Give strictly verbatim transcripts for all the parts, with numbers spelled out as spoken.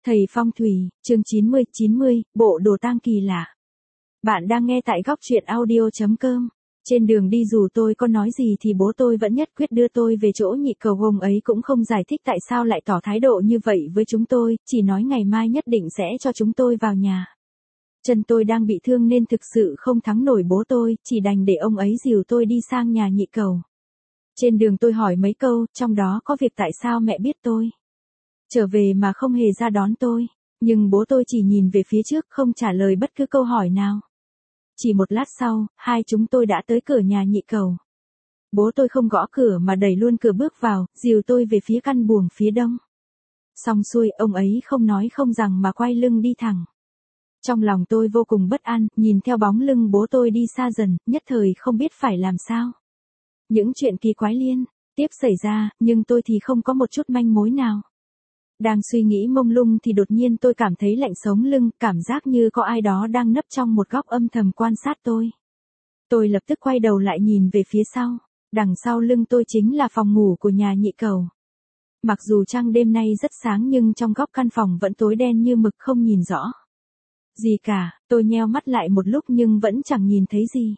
Thầy Phong thủy, chương chín mươi, chín mươi, bộ đồ tang kỳ lạ. Bạn đang nghe tại góc truyện audio chấm com. Trên đường đi dù tôi có nói gì thì bố tôi vẫn nhất quyết đưa tôi về chỗ nhị cầu. Ông ấy cũng không giải thích tại sao lại tỏ thái độ như vậy với chúng tôi, chỉ nói ngày mai nhất định sẽ cho chúng tôi vào nhà. Chân tôi đang bị thương nên thực sự không thắng nổi bố tôi, chỉ đành để ông ấy dìu tôi đi sang nhà nhị cầu. Trên đường tôi hỏi mấy câu, trong đó có việc tại sao mẹ biết tôi trở về mà không hề ra đón tôi, nhưng bố tôi chỉ nhìn về phía trước không trả lời bất cứ câu hỏi nào. Chỉ một lát sau, hai chúng tôi đã tới cửa nhà nhị cầu. Bố tôi không gõ cửa mà đẩy luôn cửa bước vào, dìu tôi về phía căn buồng phía đông. Xong xuôi, ông ấy không nói không rằng mà quay lưng đi thẳng. Trong lòng tôi vô cùng bất an, nhìn theo bóng lưng bố tôi đi xa dần, nhất thời không biết phải làm sao. Những chuyện kỳ quái liên tiếp xảy ra, nhưng tôi thì không có một chút manh mối nào. Đang suy nghĩ mông lung thì đột nhiên tôi cảm thấy lạnh sống lưng, cảm giác như có ai đó đang nấp trong một góc âm thầm quan sát tôi. Tôi lập tức quay đầu lại nhìn về phía sau, đằng sau lưng tôi chính là phòng ngủ của nhà nhị cầu. Mặc dù trăng đêm nay rất sáng nhưng trong góc căn phòng vẫn tối đen như mực không nhìn rõ gì cả, tôi nheo mắt lại một lúc nhưng vẫn chẳng nhìn thấy gì.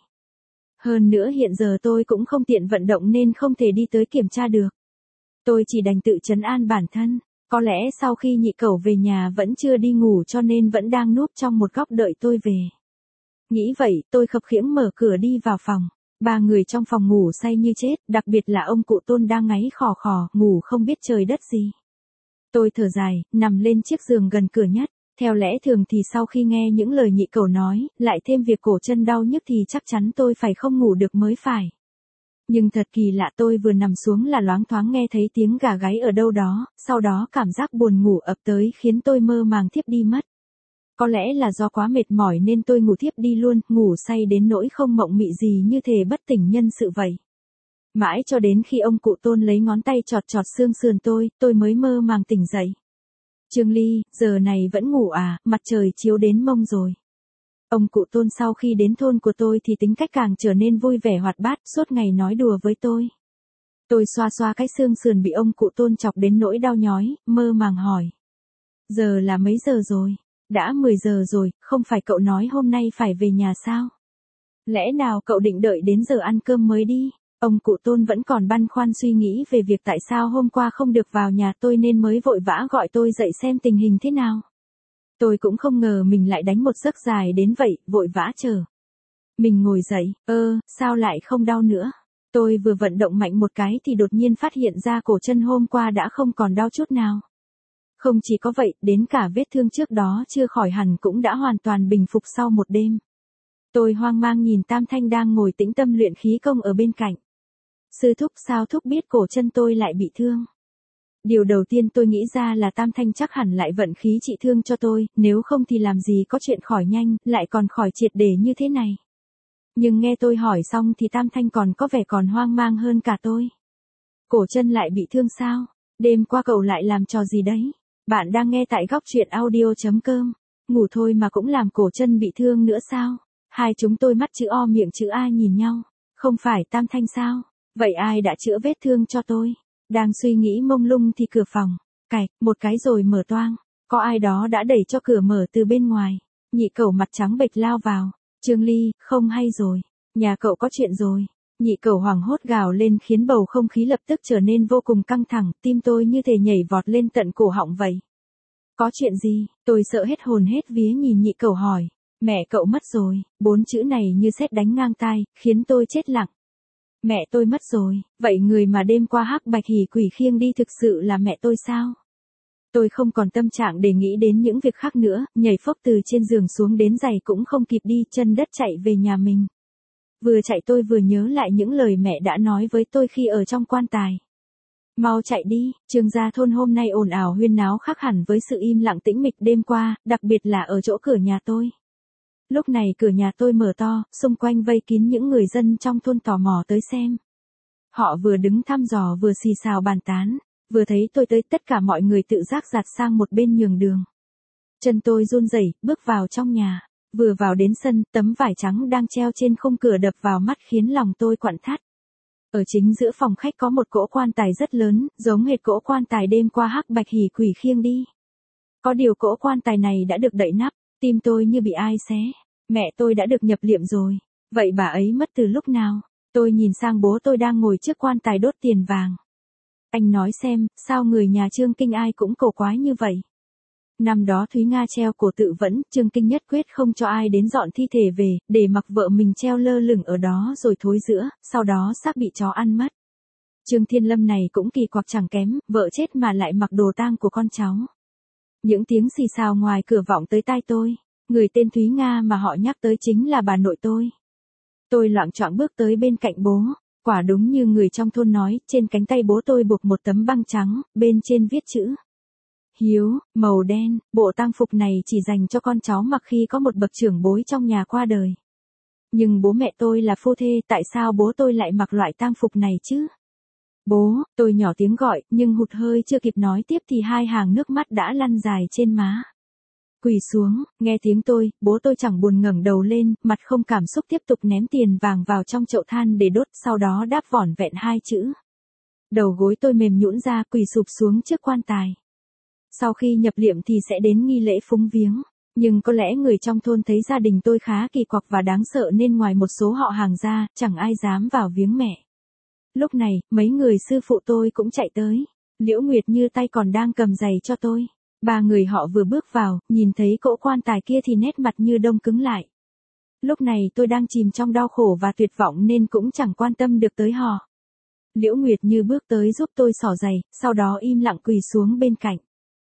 Hơn nữa hiện giờ tôi cũng không tiện vận động nên không thể đi tới kiểm tra được. Tôi chỉ đành tự trấn an bản thân. Có lẽ sau khi nhị cẩu về nhà vẫn chưa đi ngủ cho nên vẫn đang núp trong một góc đợi tôi về. Nghĩ vậy, tôi khập khiễng mở cửa đi vào phòng. Ba người trong phòng ngủ say như chết, đặc biệt là ông cụ Tôn đang ngáy khò khò, ngủ không biết trời đất gì. Tôi thở dài, nằm lên chiếc giường gần cửa nhất. Theo lẽ thường thì sau khi nghe những lời nhị cẩu nói, lại thêm việc cổ chân đau nhức thì chắc chắn tôi phải không ngủ được mới phải. Nhưng thật kỳ lạ, tôi vừa nằm xuống là loáng thoáng nghe thấy tiếng gà gáy ở đâu đó, sau đó cảm giác buồn ngủ ập tới khiến tôi mơ màng thiếp đi mất. Có lẽ là do quá mệt mỏi nên tôi ngủ thiếp đi luôn, ngủ say đến nỗi không mộng mị gì như thể bất tỉnh nhân sự vậy. Mãi cho đến khi ông cụ Tôn lấy ngón tay chọt chọt xương sườn tôi, tôi mới mơ màng tỉnh dậy. Trương Ly, giờ này vẫn ngủ à, mặt trời chiếu đến mông rồi. Ông cụ Tôn sau khi đến thôn của tôi thì tính cách càng trở nên vui vẻ hoạt bát, suốt ngày nói đùa với tôi. Tôi xoa xoa cái xương sườn bị ông cụ Tôn chọc đến nỗi đau nhói, mơ màng hỏi. Giờ là mấy giờ rồi? Đã mười giờ rồi, không phải cậu nói hôm nay phải về nhà sao? Lẽ nào cậu định đợi đến giờ ăn cơm mới đi? Ông cụ Tôn vẫn còn băn khoăn suy nghĩ về việc tại sao hôm qua không được vào nhà tôi nên mới vội vã gọi tôi dậy xem tình hình thế nào. Tôi cũng không ngờ mình lại đánh một giấc dài đến vậy, vội vã chờ. Mình ngồi dậy, ơ, sao lại không đau nữa? Tôi vừa vận động mạnh một cái thì đột nhiên phát hiện ra cổ chân hôm qua đã không còn đau chút nào. Không chỉ có vậy, đến cả vết thương trước đó chưa khỏi hẳn cũng đã hoàn toàn bình phục sau một đêm. Tôi hoang mang nhìn Tam Thanh đang ngồi tĩnh tâm luyện khí công ở bên cạnh. Sư thúc, sao thúc biết cổ chân tôi lại bị thương? Điều đầu tiên tôi nghĩ ra là Tam Thanh chắc hẳn lại vận khí trị thương cho tôi, nếu không thì làm gì có chuyện khỏi nhanh, lại còn khỏi triệt để như thế này. Nhưng nghe tôi hỏi xong thì Tam Thanh còn có vẻ còn hoang mang hơn cả tôi. Cổ chân lại bị thương sao? Đêm qua cậu lại làm trò gì đấy? Bạn đang nghe tại góc truyện audio chấm com. Ngủ thôi mà cũng làm cổ chân bị thương nữa sao? Hai chúng tôi mắt chữ O miệng chữ A nhìn nhau. Không phải Tam Thanh sao? Vậy ai đã chữa vết thương cho tôi? Đang suy nghĩ mông lung thì cửa phòng, cạch, một cái rồi mở toang. Có ai đó đã đẩy cho cửa mở từ bên ngoài. Nhị cẩu mặt trắng bệch lao vào. Trương Ly, không hay rồi. Nhà cậu có chuyện rồi. Nhị cẩu hoảng hốt gào lên khiến bầu không khí lập tức trở nên vô cùng căng thẳng. Tim tôi như thể nhảy vọt lên tận cổ họng vậy. Có chuyện gì? Tôi sợ hết hồn hết vía nhìn nhị cẩu hỏi. Mẹ cậu mất rồi. Bốn chữ này như sét đánh ngang tai, khiến tôi chết lặng. Mẹ tôi mất rồi, vậy người mà đêm qua hắc bạch hỉ quỷ khiêng đi thực sự là mẹ tôi sao? Tôi không còn tâm trạng để nghĩ đến những việc khác nữa, nhảy phốc từ trên giường xuống đến giày cũng không kịp đi, chân đất chạy về nhà mình. Vừa chạy tôi vừa nhớ lại những lời mẹ đã nói với tôi khi ở trong quan tài. Mau chạy đi, Trương gia thôn hôm nay ồn ào huyên náo khác hẳn với sự im lặng tĩnh mịch đêm qua, đặc biệt là ở chỗ cửa nhà tôi. Lúc này cửa nhà tôi mở to, xung quanh vây kín những người dân trong thôn tò mò tới xem. Họ vừa đứng thăm dò vừa xì xào bàn tán, vừa thấy tôi tới tất cả mọi người tự giác giạt sang một bên nhường đường. Chân tôi run rẩy, bước vào trong nhà, vừa vào đến sân, tấm vải trắng đang treo trên khung cửa đập vào mắt khiến lòng tôi quặn thắt. Ở chính giữa phòng khách có một cỗ quan tài rất lớn, giống hệt cỗ quan tài đêm qua hắc bạch hỉ quỷ khiêng đi. Có điều cỗ quan tài này đã được đậy nắp, tim tôi như bị ai xé. Mẹ tôi đã được nhập liệm rồi. Vậy bà ấy mất từ lúc nào? Tôi nhìn sang bố tôi đang ngồi trước quan tài đốt tiền vàng. Anh nói xem, sao người nhà Trương Kinh ai cũng cổ quái như vậy? Năm đó Thúy Nga treo cổ tự vẫn, Trương Kinh nhất quyết không cho ai đến dọn thi thể về, để mặc vợ mình treo lơ lửng ở đó rồi thối rữa, sau đó xác bị chó ăn mất. Trương Thiên Lâm này cũng kỳ quặc chẳng kém, vợ chết mà lại mặc đồ tang của con cháu. Những tiếng xì xào ngoài cửa vọng tới tai tôi, người tên Thúy Nga mà họ nhắc tới chính là bà nội tôi. Tôi loạng choạng bước tới bên cạnh bố, quả đúng như người trong thôn nói, trên cánh tay bố tôi buộc một tấm băng trắng, bên trên viết chữ Hiếu, màu đen. Bộ tang phục này chỉ dành cho con cháu mặc khi có một bậc trưởng bối trong nhà qua đời. Nhưng bố mẹ tôi là phu thê, tại sao bố tôi lại mặc loại tang phục này chứ? Bố, tôi nhỏ tiếng gọi, nhưng hụt hơi chưa kịp nói tiếp thì hai hàng nước mắt đã lăn dài trên má. Quỳ xuống, nghe tiếng tôi, bố tôi chẳng buồn ngẩng đầu lên, mặt không cảm xúc tiếp tục ném tiền vàng vào trong chậu than để đốt, sau đó đáp vỏn vẹn hai chữ. Đầu gối tôi mềm nhũn ra, quỳ sụp xuống trước quan tài. Sau khi nhập liệm thì sẽ đến nghi lễ phúng viếng, nhưng có lẽ người trong thôn thấy gia đình tôi khá kỳ quặc và đáng sợ nên ngoài một số họ hàng ra, chẳng ai dám vào viếng mẹ. Lúc này, mấy người sư phụ tôi cũng chạy tới. Liễu Nguyệt Như tay còn đang cầm giày cho tôi. Ba người họ vừa bước vào, nhìn thấy cỗ quan tài kia thì nét mặt như đông cứng lại. Lúc này tôi đang chìm trong đau khổ và tuyệt vọng nên cũng chẳng quan tâm được tới họ. Liễu Nguyệt Như bước tới giúp tôi xỏ giày, sau đó im lặng quỳ xuống bên cạnh.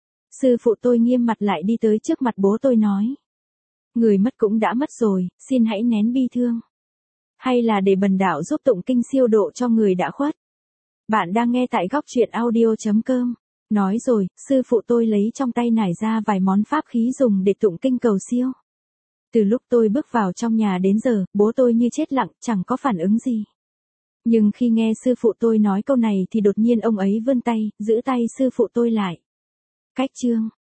Sư phụ tôi nghiêm mặt lại đi tới trước mặt bố tôi nói. Người mất cũng đã mất rồi, xin hãy nén bi thương. Hay là để bần đạo giúp tụng kinh siêu độ cho người đã khuất. Bạn đang nghe tại góc truyện audio chấm com. Nói rồi, sư phụ tôi lấy trong tay nải ra vài món pháp khí dùng để tụng kinh cầu siêu. Từ lúc tôi bước vào trong nhà đến giờ, bố tôi như chết lặng, chẳng có phản ứng gì. Nhưng khi nghe sư phụ tôi nói câu này thì đột nhiên ông ấy vươn tay, giữ tay sư phụ tôi lại. Cách chương.